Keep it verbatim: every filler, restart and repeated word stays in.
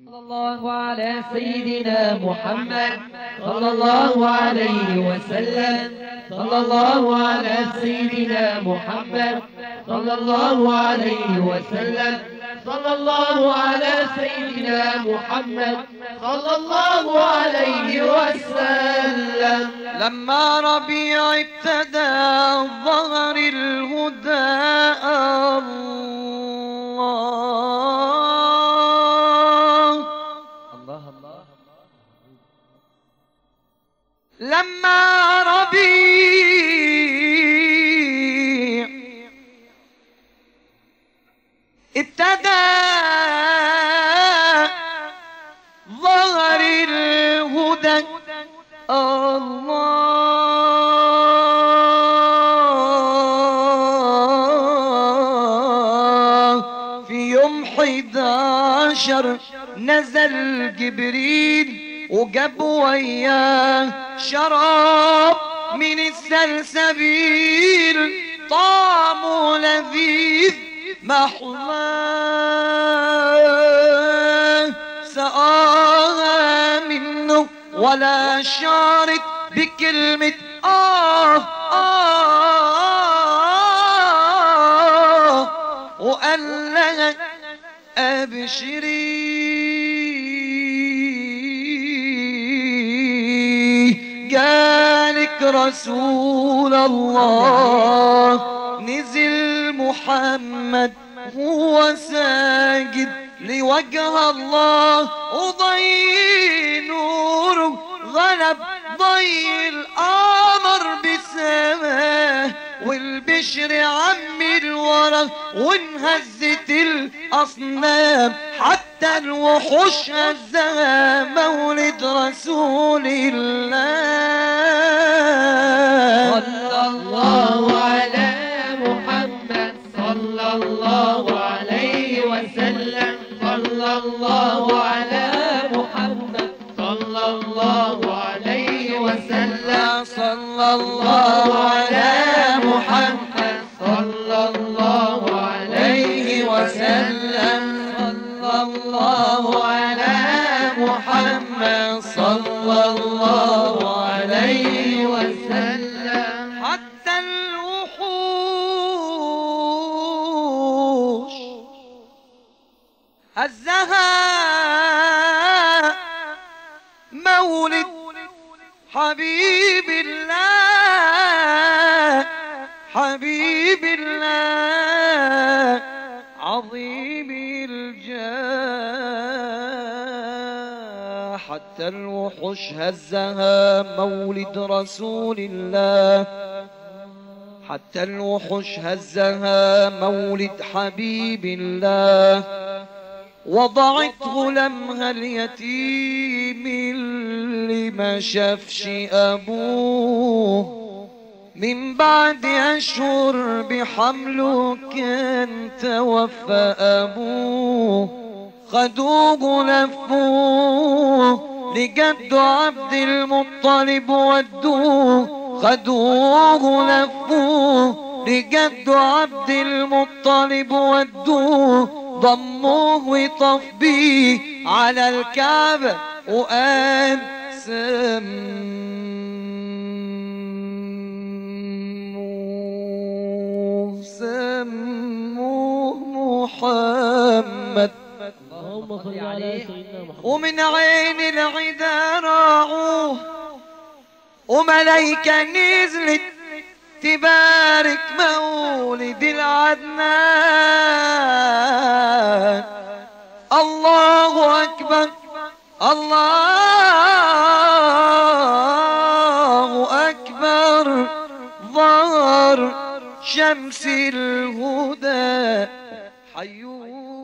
صلى الله على سيدنا محمد صلى الله عليه وسلم. صلى الله على سيدنا محمد صلى الله عليه وسلم. صلى الله على سيدنا محمد صلى الله عليه وسلم. لما ربيع ابتدى ظهر الهدى الله الله الله. لما ربيع ابتدى ظهر الهدى الله، في يوم حداشر نزل جبريل وجاب وياه شراب من السلسبيل طعمه لذيذ محلاه، سقاها منه ولا شارت بكلمة آه آه، وقال لها أبشري جالك رسول الله. نزل محمد هو ساجد لوجه الله، وضي نوره غلب ضي القمر بسماه، والبشر عم الورى وانهزت الأصنام، حتى الوحوش هزها مولد رسول الله. صلى الله على محمد صلى الله عليه وسلم. صلى الله على محمد صلى الله عليه وسلم. صلى الله على محمد صلى الله عليه وسلم. صلى الله على محمد صلى الله عليه وسلم. حتى الوحوش هزها مولد حبيب الله، حبيب الله عظيم الجاه. حتى الوحوش هزها مولد رسول الله، حتى الوحوش هزها مولد حبيب الله. وضعت غلامها اليتيم اللي ما شافش أبوه، من بعد أشهر بحمله كان توفى أبوه. خدوه لفوه لجد عبد المطلب ودوه، خدوه لفوه لجد عبد المطلب ودوه. ضموه وطف بيه على الكعبة وقال سموه سموه محمد. اللهم صل على سيدنا محمد. ومن عين العدا راعوه، وملايكة نزلت تبارك مولد العدنان. الله أكبر الله أكبر، ظهر شمس الهدى حيوه